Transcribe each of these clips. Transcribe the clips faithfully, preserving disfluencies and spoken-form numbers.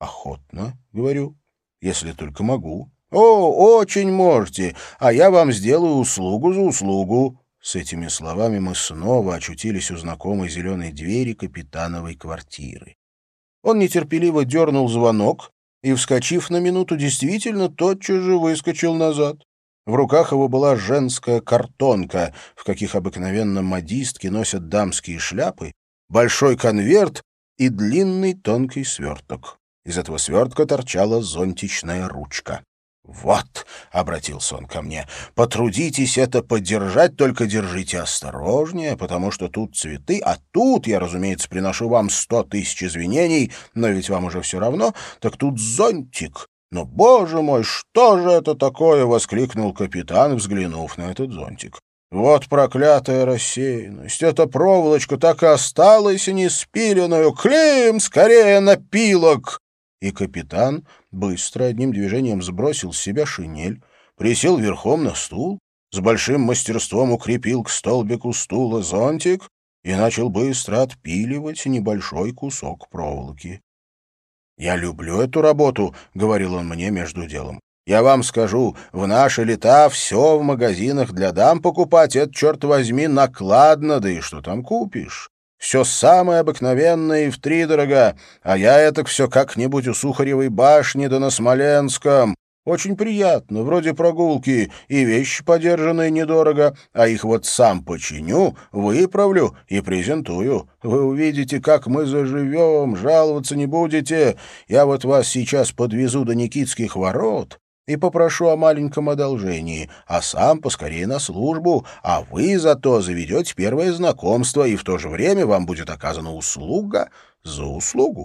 «Охотно», — говорю, — «если только могу». «О, очень можете, а я вам сделаю услугу за услугу». С этими словами мы снова очутились у знакомой зеленой двери капитановой квартиры. Он нетерпеливо дернул звонок и, вскочив на минуту, действительно тотчас же выскочил назад. В руках его была женская картонка, в каких обыкновенно модистки носят дамские шляпы, большой конверт и длинный тонкий сверток. Из этого свертка торчала зонтичная ручка. «Вот», — обратился он ко мне, — «потрудитесь это подержать, только держите осторожнее, потому что тут цветы, а тут, я, разумеется, приношу вам сто тысяч извинений, но ведь вам уже все равно, так тут зонтик». «Но, боже мой, что же это такое?» — воскликнул капитан, взглянув на этот зонтик. «Вот проклятая рассеянность! Эта проволочка так и осталась неспиленную! Клим, скорее напилок!» И капитан быстро одним движением сбросил с себя шинель, присел верхом на стул, с большим мастерством укрепил к столбику стула зонтик и начал быстро отпиливать небольшой кусок проволоки. «Я люблю эту работу», — говорил он мне между делом. «Я вам скажу, в наши лета все в магазинах для дам покупать — это, черт возьми, накладно, да и что там купишь? Все самое обыкновенное и втридорога, а я это все как-нибудь у Сухаревой башни да на Смоленском. Очень приятно, вроде прогулки, и вещи подержанные недорого, а их вот сам починю, выправлю и презентую. Вы увидите, как мы заживем, жаловаться не будете. Я вот вас сейчас подвезу до Никитских ворот и попрошу о маленьком одолжении, а сам поскорее на службу, а вы зато заведете первое знакомство, и в то же время вам будет оказана услуга за услугу».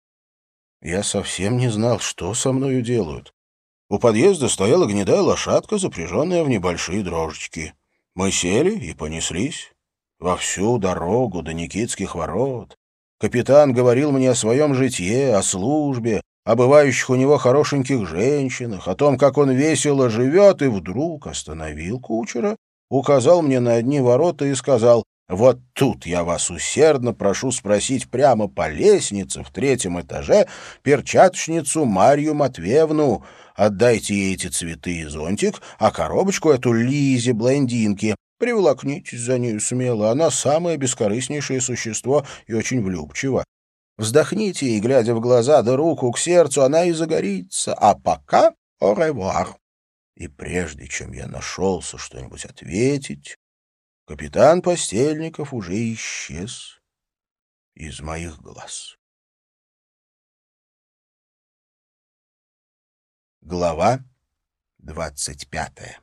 Я совсем не знал, что со мною делают. У подъезда стояла гнедая лошадка, запряженная в небольшие дрожечки. Мы сели и понеслись. Во всю дорогу до Никитских ворот капитан говорил мне о своем житье, о службе, о бывающих у него хорошеньких женщинах, о том, как он весело живет, и вдруг остановил кучера, указал мне на одни ворота и сказал: «Вот тут я вас усердно прошу спросить прямо по лестнице в третьем этаже перчаточницу Марью Матвеевну. Отдайте ей эти цветы и зонтик, а коробочку эту Лизе, блондинке. Приволокнитесь за нею смело, она самое бескорыстнейшее существо и очень влюбчива. Вздохните ей, глядя в глаза, да руку к сердцу, она и загорится. А пока au revoir». И прежде чем я нашелся что-нибудь ответить, капитан Постельников уже исчез из моих глаз. Глава двадцать пятая.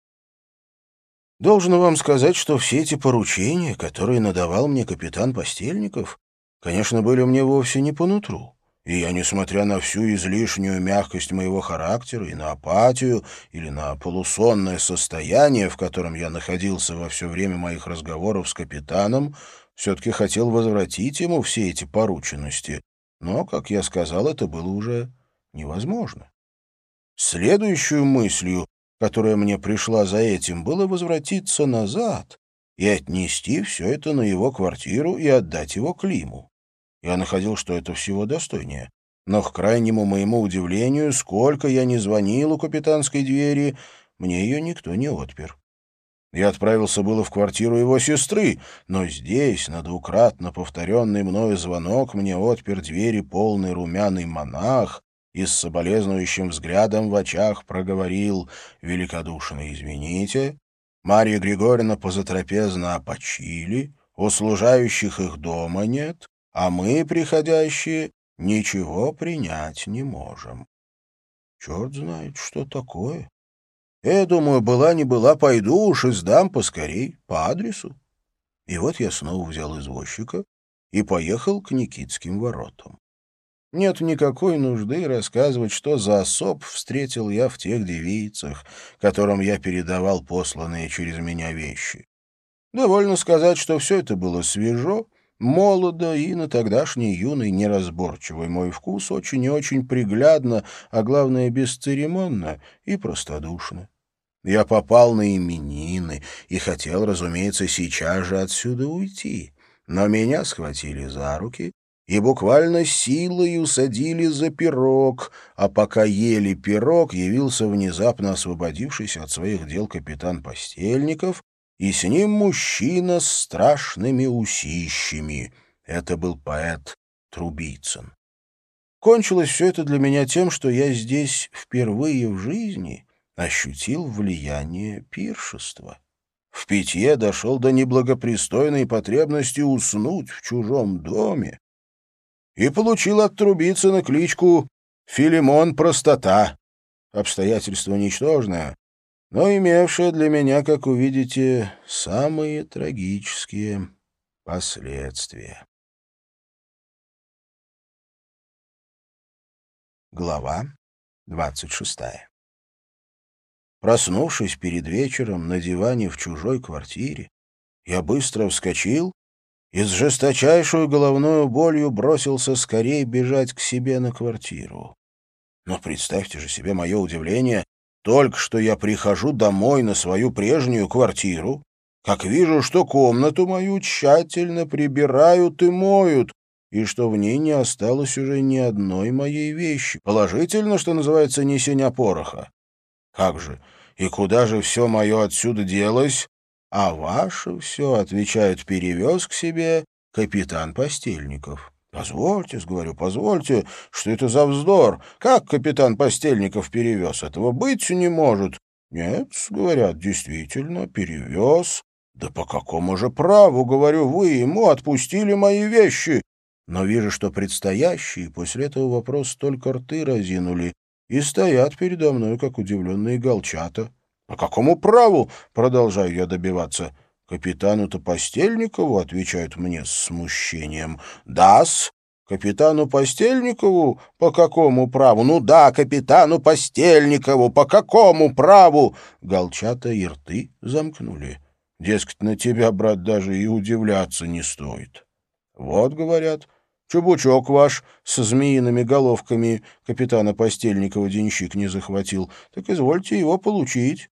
Должен вам сказать, что все эти поручения, которые надавал мне капитан Постельников, конечно, были мне вовсе не по нутру. И я, несмотря на всю излишнюю мягкость моего характера и на апатию или на полусонное состояние, в котором я находился во все время моих разговоров с капитаном, все-таки хотел возвратить ему все эти порученности. Но, как я сказал, это было уже невозможно. Следующую мыслью, которая мне пришла за этим, было возвратиться назад и отнести все это на его квартиру и отдать его Климу. Я находил, что это всего достойнее. Но, к крайнему моему удивлению, сколько я ни звонил у капитанской двери, мне ее никто не отпер. Я отправился было в квартиру его сестры, но здесь, на двукратно повторенный мною звонок, мне отпер двери полный румяный монах и с соболезнующим взглядом в очах проговорил: «Великодушно извините, Марья Григорьевна позатрапезно опочили, у служающих их дома нет, а мы, приходящие, ничего принять не можем». Черт знает, что такое. Я думаю, была не была, пойду уж и сдам поскорей, по адресу. И вот я снова взял извозчика и поехал к Никитским воротам. Нет никакой нужды рассказывать, что за особ встретил я в тех девицах, которым я передавал посланные через меня вещи. Довольно сказать, что все это было свежо, молодо и на тогдашний юный неразборчивый мой вкус очень и очень приглядно, а главное бесцеремонно и простодушно. Я попал на именины и хотел, разумеется, сейчас же отсюда уйти, но меня схватили за руки и буквально силой усадили за пирог, а пока ели пирог, явился внезапно освободившийся от своих дел капитан Постельников, и с ним мужчина с страшными усищами. Это был поэт Трубицын. Кончилось все это для меня тем, что я здесь впервые в жизни ощутил влияние пиршества. В питье дошел до неблагопристойной потребности уснуть в чужом доме и получил от Трубицына кличку «Филимон Простота». Обстоятельство ничтожное, но имевшее для меня, как увидите, самые трагические последствия. Глава двадцать шестая. Проснувшись перед вечером на диване в чужой квартире, я быстро вскочил и с жесточайшей головной болью бросился скорее бежать к себе на квартиру. Но представьте же себе мое удивление, только что я прихожу домой на свою прежнюю квартиру, как вижу, что комнату мою тщательно прибирают и моют, и что в ней не осталось уже ни одной моей вещи. Положительно, что называется, ни сеня пороха. Как же, и куда же все мое отсюда делось? А ваше все, отвечает, перевез к себе капитан Постельников. Позвольте, говорю, позвольте, что это за вздор? Как капитан Постельников перевез? Этого быть не может. Нет, говорят, действительно, перевез. Да по какому же праву, говорю, вы ему отпустили мои вещи? Но вижу, что предстоящие после этого вопроса только рты разинули и стоят передо мной, как удивленные галчата. «По какому праву?» — продолжаю я добиваться. «Капитану-то Постельникову», — отвечают мне с смущением. «Да-с, капитану Постельникову? По какому праву?» «Ну да, капитану Постельникову, по какому праву?» Галчата и рты замкнули. Дескать, на тебя, брат, даже и удивляться не стоит. «Вот, — говорят, — чубучок ваш со змеиными головками капитана Постельникова денщик не захватил, так извольте его получить».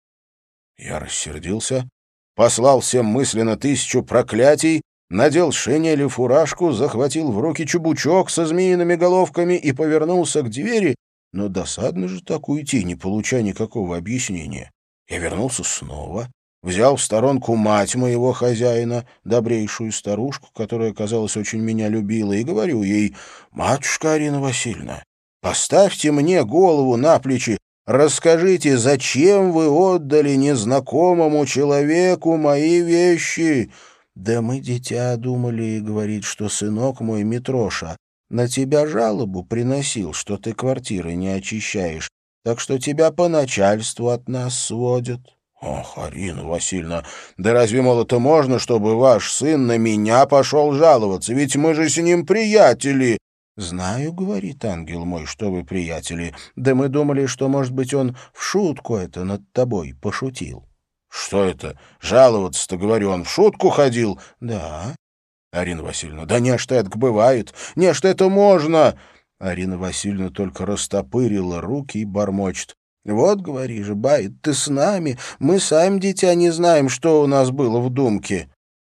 Я рассердился, послал всем мысленно тысячу проклятий, надел шинель и фуражку, захватил в руки чубучок со змеиными головками и повернулся к двери, но досадно же так уйти, не получая никакого объяснения. Я вернулся снова, взял в сторонку мать моего хозяина, добрейшую старушку, которая, казалось, очень меня любила, и говорю ей: «Матушка Арина Васильевна, поставьте мне голову на плечи, расскажите, зачем вы отдали незнакомому человеку мои вещи?» «Да мы, дитя, думали, — говорит, — что сынок мой Митроша на тебя жалобу приносил, что ты квартиры не очищаешь, так что тебя по начальству от нас сводят». «Ох, Арина Васильевна, да разве, мол, это можно, чтобы ваш сын на меня пошел жаловаться? Ведь мы же с ним приятели». «Знаю, — говорит ангел мой, — что вы приятели, да мы думали, что, может быть, он в шутку это над тобой пошутил». «Что это? Жаловаться-то, говорю, он в шутку ходил?» «Да». «Арина Васильевна, да не, что это бывает, не, что это можно». Арина Васильевна только растопырила руки и бормочет: «Вот, говори же, бает, ты с нами, мы сами, дитя, не знаем, что у нас было в думке».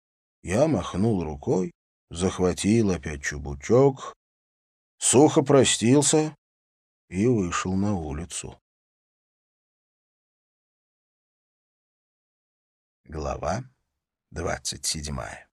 Я махнул рукой, захватил опять чубучок, сухо простился и вышел на улицу. Глава двадцать седьмая.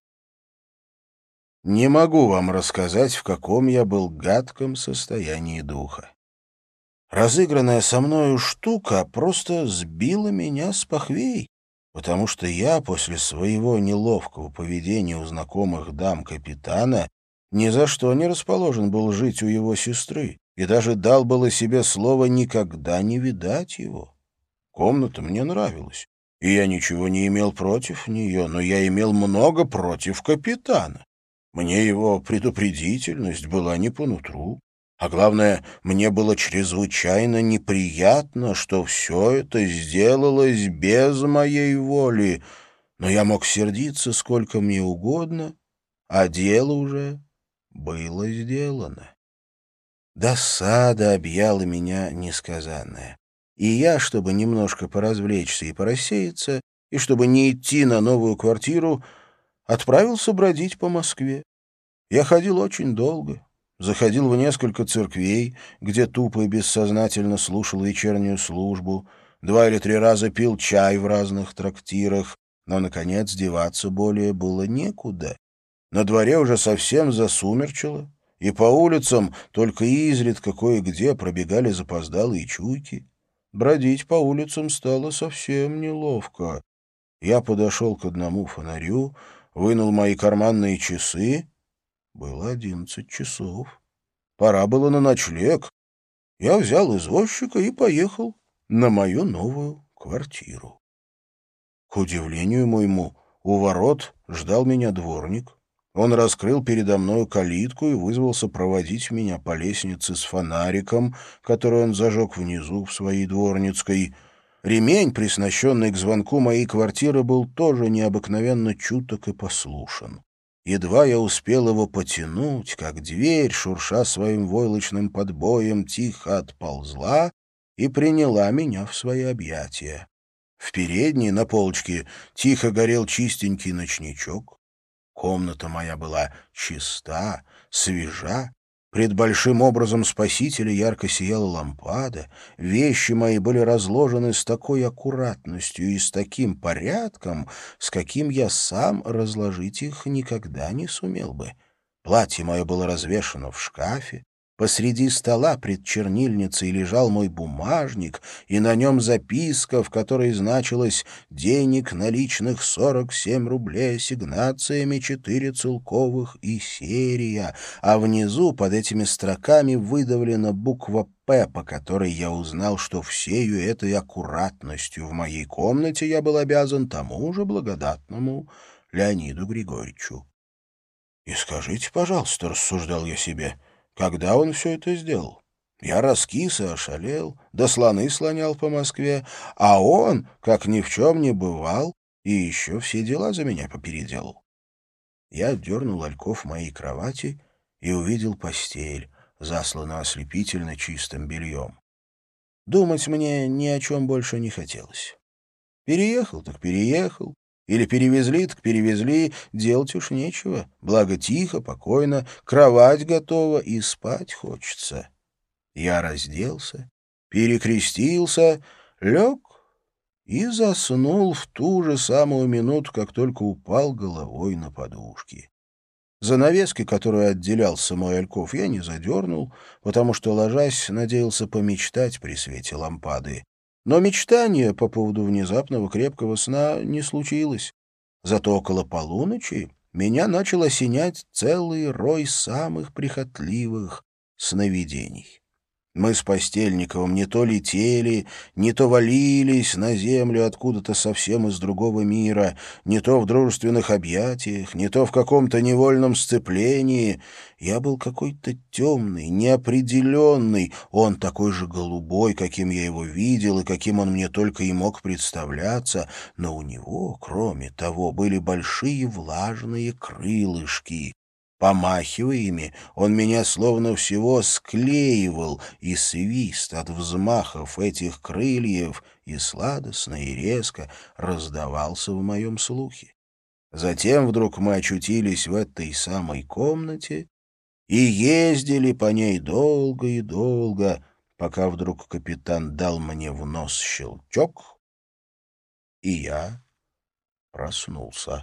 Не могу вам рассказать, в каком я был гадком состоянии духа. Разыгранная со мною штука просто сбила меня с похвей, потому что я после своего неловкого поведения у знакомых дам капитана ни за что не расположен был жить у его сестры и даже дал было себе слово никогда не видать его. Комната мне нравилась, и я ничего не имел против нее, но я имел много против капитана. Мне его предупредительность была не по нутру. А главное, мне было чрезвычайно неприятно, что все это сделалось без моей воли. Но я мог сердиться сколько мне угодно, а дело уже было сделано. Досада объяла меня несказанная. И я, чтобы немножко поразвлечься и порассеяться, и чтобы не идти на новую квартиру, отправился бродить по Москве. Я ходил очень долго, заходил в несколько церквей, где тупо и бессознательно слушал вечернюю службу, два или три раза пил чай в разных трактирах, но, наконец, деваться более было некуда. На дворе уже совсем засумерчило, и по улицам только изредка кое-где пробегали запоздалые чуйки. Бродить по улицам стало совсем неловко. Я подошел к одному фонарю, вынул мои карманные часы. Было одиннадцать часов. Пора было на ночлег. Я взял извозчика и поехал на мою новую квартиру. К удивлению моему, у ворот ждал меня дворник. Он раскрыл передо мною калитку и вызвался проводить меня по лестнице с фонариком, который он зажег внизу в своей дворницкой. Ремень, приснащенный к звонку моей квартиры, был тоже необыкновенно чуток и послушен. Едва я успел его потянуть, как дверь, шурша своим войлочным подбоем, тихо отползла и приняла меня в свои объятия. В передней на полочке тихо горел чистенький ночничок. Комната моя была чиста, свежа. Пред большим образом Спасителя ярко сияла лампада. Вещи мои были разложены с такой аккуратностью и с таким порядком, с каким я сам разложить их никогда не сумел бы. Платье мое было развешано в шкафе. Посреди стола пред чернильницей лежал мой бумажник, и на нем записка, в которой значилось «денег наличных сорок семь рублей ассигнациями четыре целковых и серия», а внизу под этими строками выдавлена буква «П», по которой я узнал, что всею этой аккуратностью в моей комнате я был обязан тому же благодатному Леониду Григорьевичу. «И скажите, пожалуйста, — рассуждал я себе, — когда он все это сделал? Я раскис и ошалел, да слоны слонял по Москве, а он, как ни в чем не бывал, и еще все дела за меня попеределал». Я дернул ольков моей кровати и увидел постель, засланную ослепительно чистым бельем. Думать мне ни о чем больше не хотелось. Переехал так переехал, или перевезли так перевезли, делать уж нечего, благо тихо, покойно, кровать готова и спать хочется. Я разделся, перекрестился, лег и заснул в ту же самую минуту, как только упал головой на подушки. Занавески, которую отделял самой альков, я не задернул, потому что, ложась, надеялся помечтать при свете лампады. Но мечтания по поводу внезапного крепкого сна не случилось. Зато около полуночи меня начал осенять целый рой самых прихотливых сновидений. Мы с Постельниковым не то летели, не то валились на землю откуда-то совсем из другого мира, не то в дружественных объятиях, не то в каком-то невольном сцеплении. Я был какой-то темный, неопределенный, он такой же голубой, каким я его видел и каким он мне только и мог представляться, но у него, кроме того, были большие влажные крылышки. Помахивая ими, он меня словно всего склеивал, и свист от взмахов этих крыльев и сладостно, и резко раздавался в моем слухе. Затем вдруг мы очутились в этой самой комнате и ездили по ней долго и долго, пока вдруг капитан дал мне в нос щелчок, и я проснулся.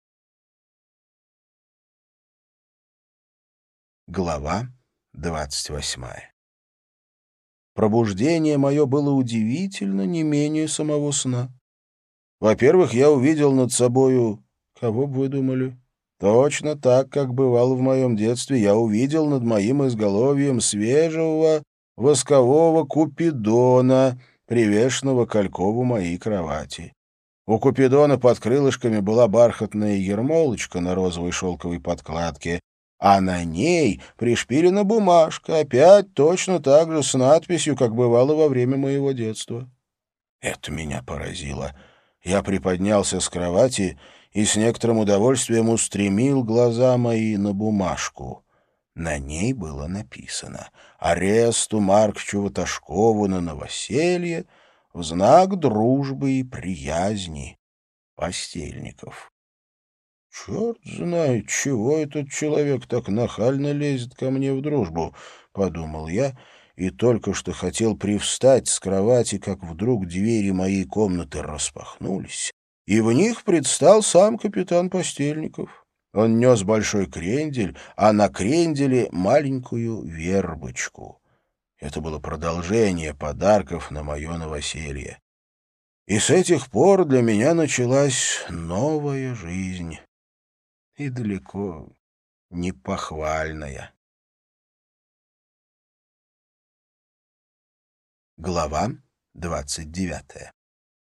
Глава двадцать восьмая. Пробуждение мое было удивительно не менее самого сна. Во-первых, я увидел над собою... Кого бы вы думали? Точно так, как бывало в моем детстве, я увидел над моим изголовьем свежего воскового купидона, привешенного к алькову моей кровати. У купидона под крылышками была бархатная ермолочка на розовой шелковой подкладке, а на ней пришпилена бумажка, опять точно так же с надписью, как бывало во время моего детства. Это меня поразило. Я приподнялся с кровати и с некоторым удовольствием устремил глаза мои на бумажку. На ней было написано «Аресту Марковичу Ваташкову на новоселье в знак дружбы и приязни. Постельников». «Черт знает, чего этот человек так нахально лезет ко мне в дружбу», — подумал я, и только что хотел привстать с кровати, как вдруг двери моей комнаты распахнулись, и в них предстал сам капитан Постельников. Он нес большой крендель, а на кренделе маленькую вербочку. Это было продолжение подарков на мое новоселье. И с этих пор для меня началась новая жизнь, и далеко не похвальная. Глава двадцать девятая.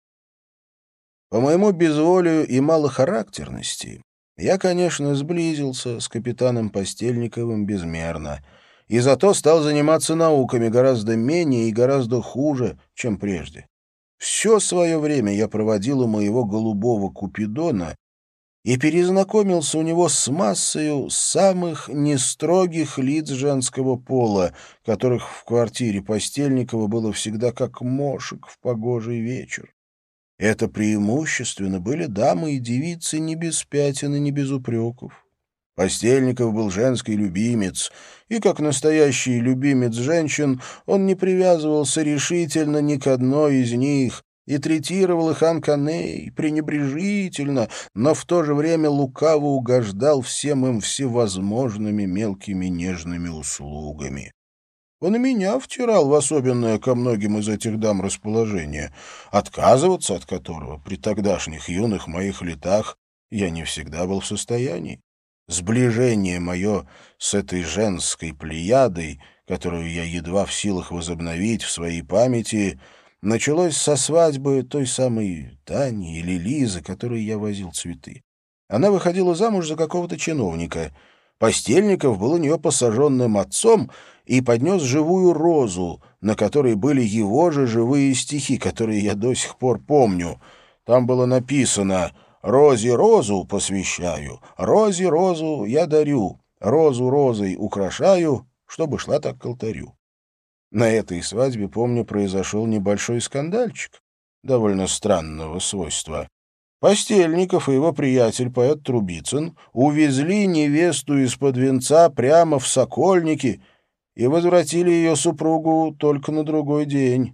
По моему безволию и малохарактерности я, конечно, сблизился с капитаном Постельниковым безмерно, и зато стал заниматься науками гораздо менее и гораздо хуже, чем прежде. Все свое время я проводил у моего голубого Купидона и перезнакомился у него с массою самых нестрогих лиц женского пола, которых в квартире Постельникова было всегда как мошек в погожий вечер. Это преимущественно были дамы и девицы не без пятен и не без упреков. Постельников был женский любимец, и, как настоящий любимец женщин, он не привязывался решительно ни к одной из них и третировал их анканей пренебрежительно, но в то же время лукаво угождал всем им всевозможными мелкими нежными услугами. Он и меня втирал в особенное ко многим из этих дам расположение, отказываться от которого при тогдашних юных моих летах я не всегда был в состоянии. Сближение мое с этой женской плеядой, которую я едва в силах возобновить в своей памяти, началось со свадьбы той самой Тани или Лизы, которой я возил цветы. Она выходила замуж за какого-то чиновника. Постельников был у нее посаженным отцом и поднес живую розу, на которой были его же живые стихи, которые я до сих пор помню. Там было написано: «Розе розу посвящаю, розе розу я дарю, розу розой украшаю, чтобы шла так к алтарю». На этой свадьбе, помню, произошел небольшой скандальчик, довольно странного свойства. Постельников и его приятель, поэт Трубицын, увезли невесту из-под венца прямо в Сокольники и возвратили ее супругу только на другой день.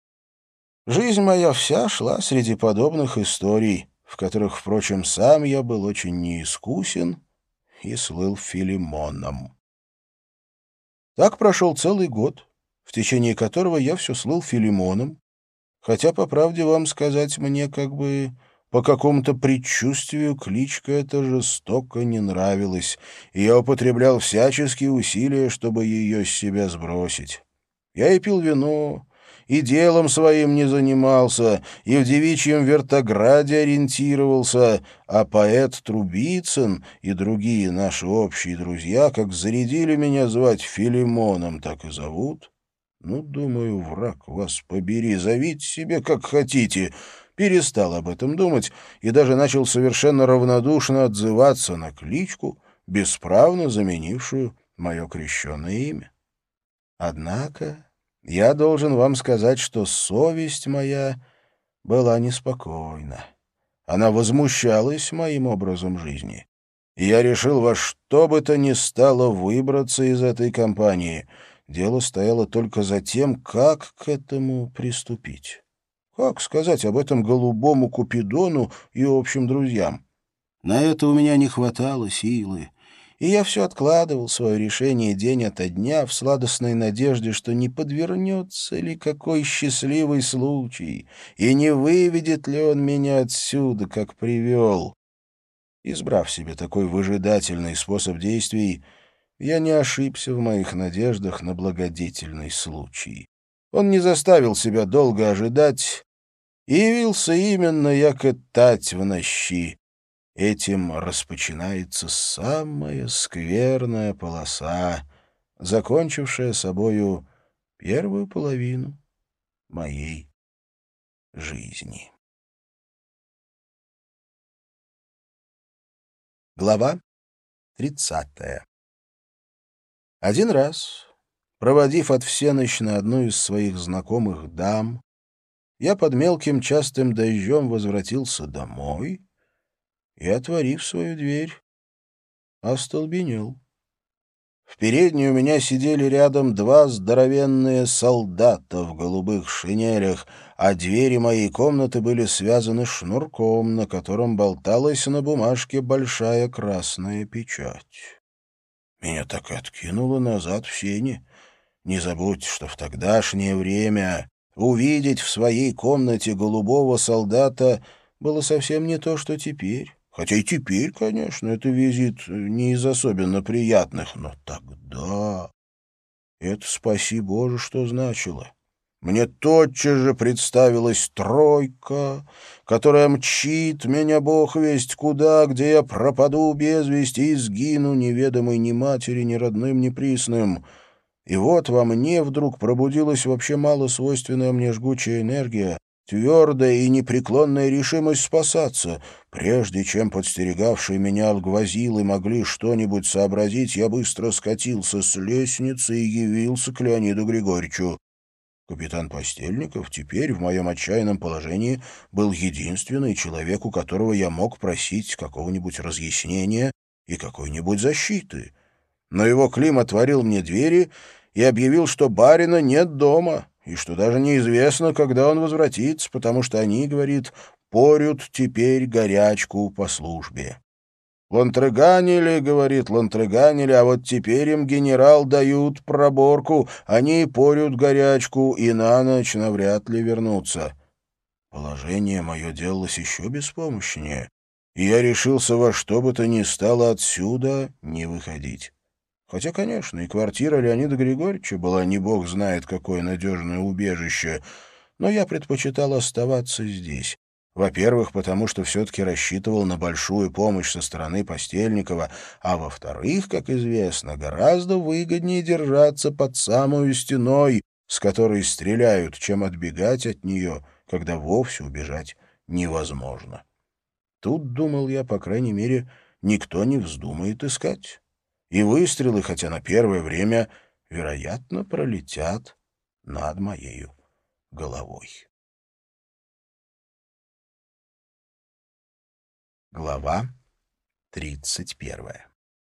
Жизнь моя вся шла среди подобных историй, в которых, впрочем, сам я был очень неискусен и слыл Филимоном. Так прошел целый год, в течение которого я все слыл Филимоном, хотя, по правде вам сказать, мне как бы по какому-то предчувствию кличка эта жестоко не нравилась, и я употреблял всяческие усилия, чтобы ее с себя сбросить. Я и пил вино, и делом своим не занимался, и в девичьем вертограде ориентировался, а поэт Трубицын и другие наши общие друзья как зарядили меня звать Филимоном, так и зовут. Ну, думаю, враг вас побери, зовите себе как хотите. Перестал об этом думать и даже начал совершенно равнодушно отзываться на кличку, бесправно заменившую мое крещенное имя. Однако я должен вам сказать, что совесть моя была неспокойна. Она возмущалась моим образом жизни. И я решил во что бы то ни стало выбраться из этой компании. Дело стояло только за тем, как к этому приступить. Как сказать об этом голубому Купидону и общим друзьям? На это у меня не хватало силы, и я все откладывал свое решение день ото дня в сладостной надежде, что не подвернется ли какой счастливый случай, и не выведет ли он меня отсюда, как привел. Избрав себе такой выжидательный способ действий, я не ошибся в моих надеждах на благодетельный случай. Он не заставил себя долго ожидать, и явился именно яко тать в нощи. Этим распочинается самая скверная полоса, закончившая собою первую половину моей жизни. Глава тридцатая. Один раз, проводив от всенощной одну из своих знакомых дам, я под мелким частым дождем возвратился домой и, отворив свою дверь, остолбенел. В передней у меня сидели рядом два здоровенные солдата в голубых шинелях, а двери моей комнаты были связаны шнурком, на котором болталась на бумажке большая красная печать. Меня так и откинуло назад в сени. Не забудьте, что в тогдашнее время увидеть в своей комнате голубого солдата было совсем не то, что теперь. Хотя и теперь, конечно, это визит не из особенно приятных, но тогда это, спаси Боже, что значило. Мне тотчас же представилась тройка, которая мчит меня бог весть куда, где я пропаду без вести и сгину, неведомой ни матери, ни родным, ни присным. И вот во мне вдруг пробудилась вообще мало свойственная мне жгучая энергия, твердая и непреклонная решимость спасаться. Прежде чем подстерегавшие меня alguazilы могли что-нибудь сообразить, я быстро скатился с лестницы и явился к Леониду Григорьевичу. Капитан Постельников теперь в моем отчаянном положении был единственный человек, у которого я мог просить какого-нибудь разъяснения и какой-нибудь защиты. Но его Клим отворил мне двери и объявил, что барина нет дома, и что даже неизвестно, когда он возвратится, потому что они, говорит, порют теперь горячку по службе. Лантрыганили, говорит, лантрыганили, а вот теперь им генерал дают проборку, они порют горячку и на ночь навряд ли вернутся. Положение мое делалось еще беспомощнее, и я решился во что бы то ни стало отсюда не выходить. Хотя, конечно, и квартира Леонида Григорьевича была не бог знает какое надежное убежище, но я предпочитал оставаться здесь. Во-первых, потому что все-таки рассчитывал на большую помощь со стороны Постельникова, а во-вторых, как известно, гораздо выгоднее держаться под самой стеной, с которой стреляют, чем отбегать от нее, когда вовсе убежать невозможно. Тут, думал я, по крайней мере, никто не вздумает искать. И выстрелы, хотя на первое время, вероятно, пролетят над моею головой. Глава тридцать первая.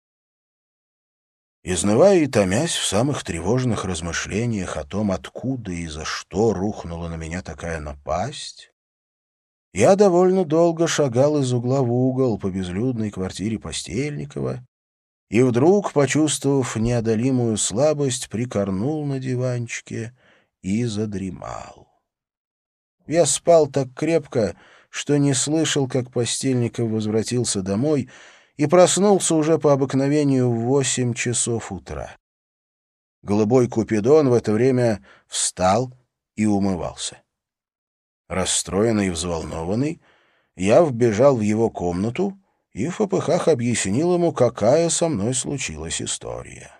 Изнывая и томясь в самых тревожных размышлениях о том, откуда и за что рухнула на меня такая напасть, я довольно долго шагал из угла в угол по безлюдной квартире Постельникова и вдруг, почувствовав неодолимую слабость, прикорнул на диванчике и задремал. Я спал так крепко, что не слышал, как Постельников возвратился домой, и проснулся уже по обыкновению в восемь часов утра. Голубой Купидон в это время встал и умывался. Расстроенный и взволнованный, я вбежал в его комнату и в попыхах объяснил ему, какая со мной случилась история.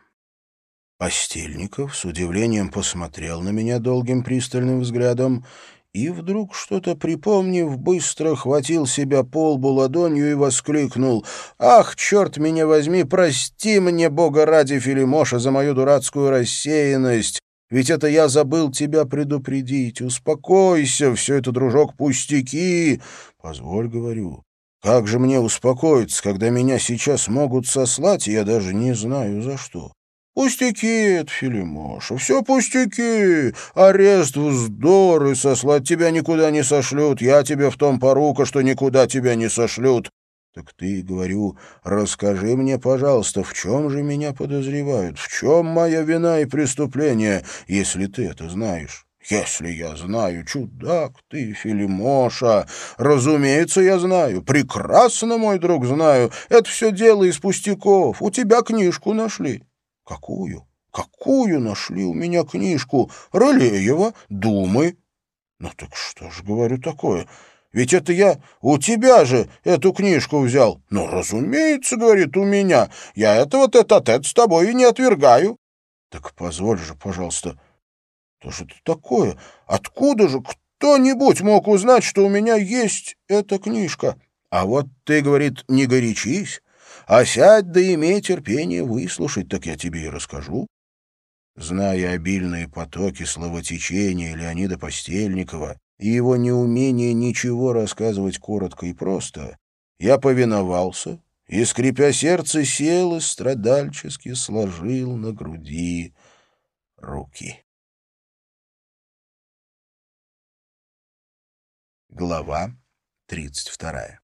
Постельников с удивлением посмотрел на меня долгим пристальным взглядом и, вдруг что-то припомнив, быстро хватил себя по лбу ладонью и воскликнул: «Ах, черт меня возьми, прости мне, Бога ради, Филимоша, за мою дурацкую рассеянность! Ведь это я забыл тебя предупредить. Успокойся, все это, дружок, пустяки. Позволь, говорю, как же мне успокоиться, когда меня сейчас могут сослать, и я даже не знаю за что? Пустяки это, Филимоша, все пустяки. Арест, вздор, и сослать тебя никуда не сошлют. Я тебе в том порука, что никуда тебя не сошлют. Так ты, говорю, расскажи мне, пожалуйста, в чем же меня подозревают? В чем моя вина и преступление, если ты это знаешь? Если я знаю, чудак ты, Филимоша. Разумеется, я знаю. Прекрасно, мой друг, знаю. Это все дело из пустяков. У тебя книжку нашли. Какую? Какую нашли у меня книжку? Рылеева, Думы. Ну так что ж, говорю, такое? Ведь это я у тебя же эту книжку взял. Ну, разумеется, говорит, у меня. Я этого тет-а-тет с тобой и не отвергаю. Так позволь же, пожалуйста, что же это такое? Откуда же кто-нибудь мог узнать, что у меня есть эта книжка? А вот ты, говорит, не горячись, а сядь да имей терпение выслушать, так я тебе и расскажу. Зная обильные потоки словотечения Леонида Постельникова и его неумение ничего рассказывать коротко и просто, Я повиновался и, скрипя сердце, сел и страдальчески сложил на груди руки. Глава тридцать вторая.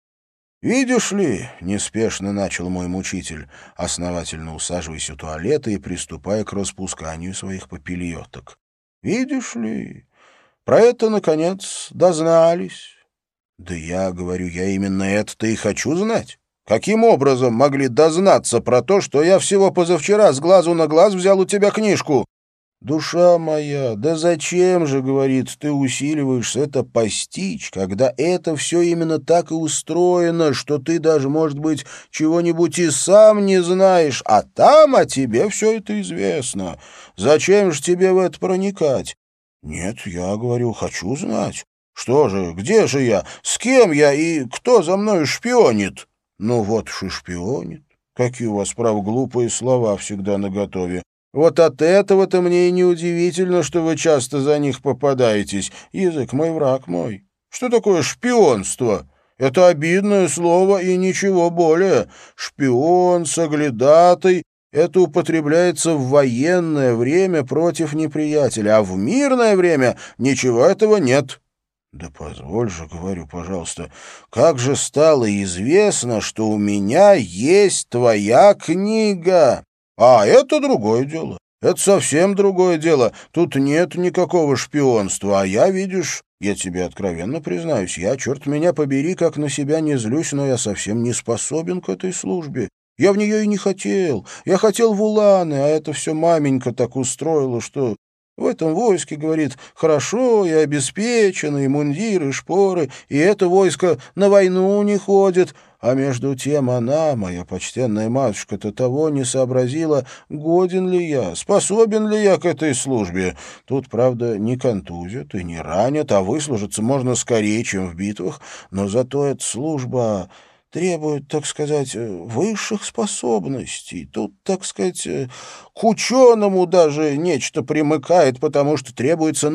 «Видишь ли, — неспешно начал мой мучитель, основательно усаживаясь у туалета и приступая к распусканию своих попельоток, — видишь ли, про это, наконец, дознались». «Да я, — говорю, — я именно это-то и хочу знать. Каким образом могли дознаться про то, что я всего позавчера с глазу на глаз взял у тебя книжку?» «Душа моя, да зачем же, — говорит, — ты усиливаешь это постичь, когда это все именно так и устроено, что ты даже, может быть, чего-нибудь и сам не знаешь, а там о тебе все это известно. Зачем же тебе в это проникать?» «Нет, я, — говорю, — хочу знать. Что же, где же я, с кем я и кто за мною шпионит?» «Ну вот уж и шпионит. Какие у вас, прав, глупые слова всегда наготове. Вот от этого-то мне и неудивительно, что вы часто за них попадаетесь. Язык мой, враг мой. Что такое шпионство? Это обидное слово и ничего более. Шпион, соглядатый — это употребляется в военное время против неприятеля, а в мирное время ничего этого нет». «Да позволь же, — говорю, — пожалуйста, как же стало известно, что у меня есть твоя книга?» «А это другое дело. Это совсем другое дело. Тут нет никакого шпионства. А я, видишь, я тебе откровенно признаюсь, я, черт меня побери, как на себя не злюсь, но я совсем не способен к этой службе. Я в нее и не хотел. Я хотел в уланы, а это все маменька так устроила, что... В этом войске, говорит, хорошо и обеспечено, и мундиры, и шпоры, и это войско на войну не ходит. А между тем она, моя почтенная матушка-то, того не сообразила, годен ли я, способен ли я к этой службе. Тут, правда, не контузят и не ранят, а выслужиться можно скорее, чем в битвах, но зато эта служба требует, так сказать, высших способностей. Тут, так сказать, к ученому даже нечто примыкает, потому что требуется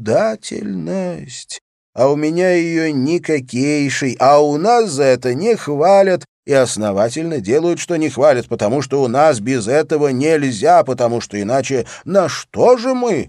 наблюдательность. А у меня ее никакейшей, а у нас за это не хвалят и основательно делают, что не хвалят, потому что у нас без этого нельзя, потому что иначе на что же мы?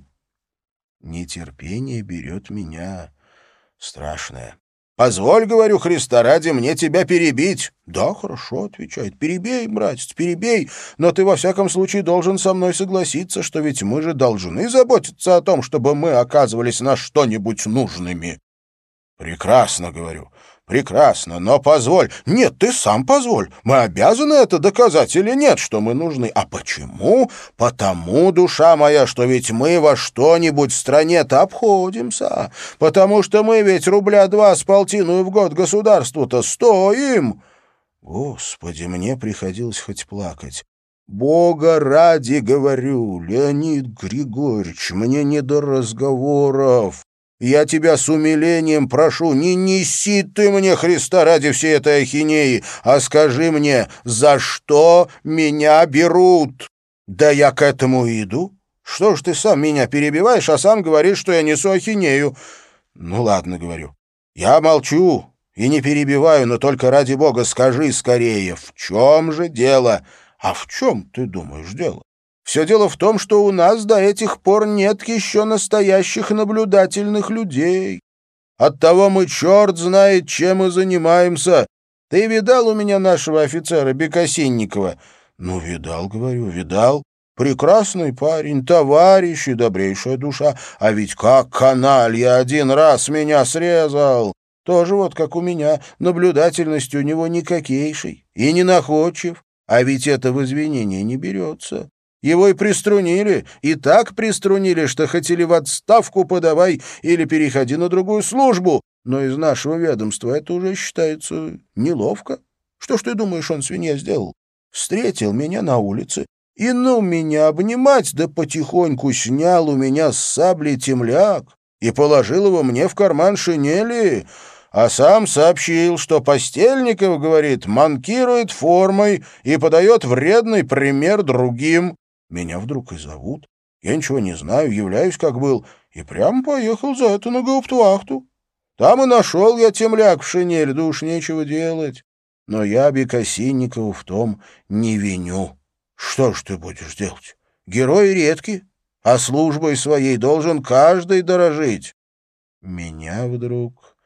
Нетерпение берет меня страшное. «Позволь, — говорю, — Христа ради, мне тебя перебить». «Да, хорошо, — отвечает, — перебей, братец, перебей, но ты во всяком случае должен со мной согласиться, что ведь мы же должны заботиться о том, чтобы мы оказывались на что-нибудь нужными». «Прекрасно, — говорю, — прекрасно, но позволь». «Нет, ты сам позволь. Мы обязаны это доказать или нет, что мы нужны?» «А почему? Потому, душа моя, что ведь мы во что-нибудь в стране-то обходимся, потому что мы ведь рубля два с полтиную в год государству-то стоим». Господи, мне приходилось хоть плакать. «Бога ради, — говорю, — Леонид Григорьевич, мне не до разговоров. Я тебя с умилением прошу, не неси ты мне, Христа ради, всей этой ахинеи, а скажи мне, за что меня берут?» «Да я к этому и иду. Что ж ты сам меня перебиваешь, а сам говоришь, что я несу ахинею?» «Ну ладно, — говорю, — я молчу и не перебиваю, но только ради Бога скажи скорее, в чем же дело?» «А в чем, ты думаешь, дело? Все дело в том, что у нас до этих пор нет еще настоящих наблюдательных людей. Оттого мы черт знает, чем и занимаемся. Ты видал у меня нашего офицера Бекосинникова?» «Ну, видал, — говорю, — видал. Прекрасный парень, товарищ и добрейшая душа. А ведь как каналья один раз меня срезал. Тоже вот как у меня, наблюдательность у него никакейшей и не находчив. А ведь это в извинение не берется. Его и приструнили, и так приструнили, что хотели в отставку подавай или переходи на другую службу. Но из нашего ведомства это уже считается неловко. Что ж ты думаешь, он, свинья, сделал? Встретил меня на улице и ну меня обнимать, да потихоньку снял у меня с сабли темляк и положил его мне в карман шинели, а сам сообщил, что Постельников, говорит, манкирует формой и подает вредный пример другим. Меня вдруг и зовут. Я ничего не знаю, являюсь как был, и прямо поехал за это на гауптвахту. Там и нашел я темляк в шинель, да уж нечего делать. Но я Бекосинникову в том не виню. Что ж ты будешь делать? Герои редки, а службой своей должен каждый дорожить. Меня вдруг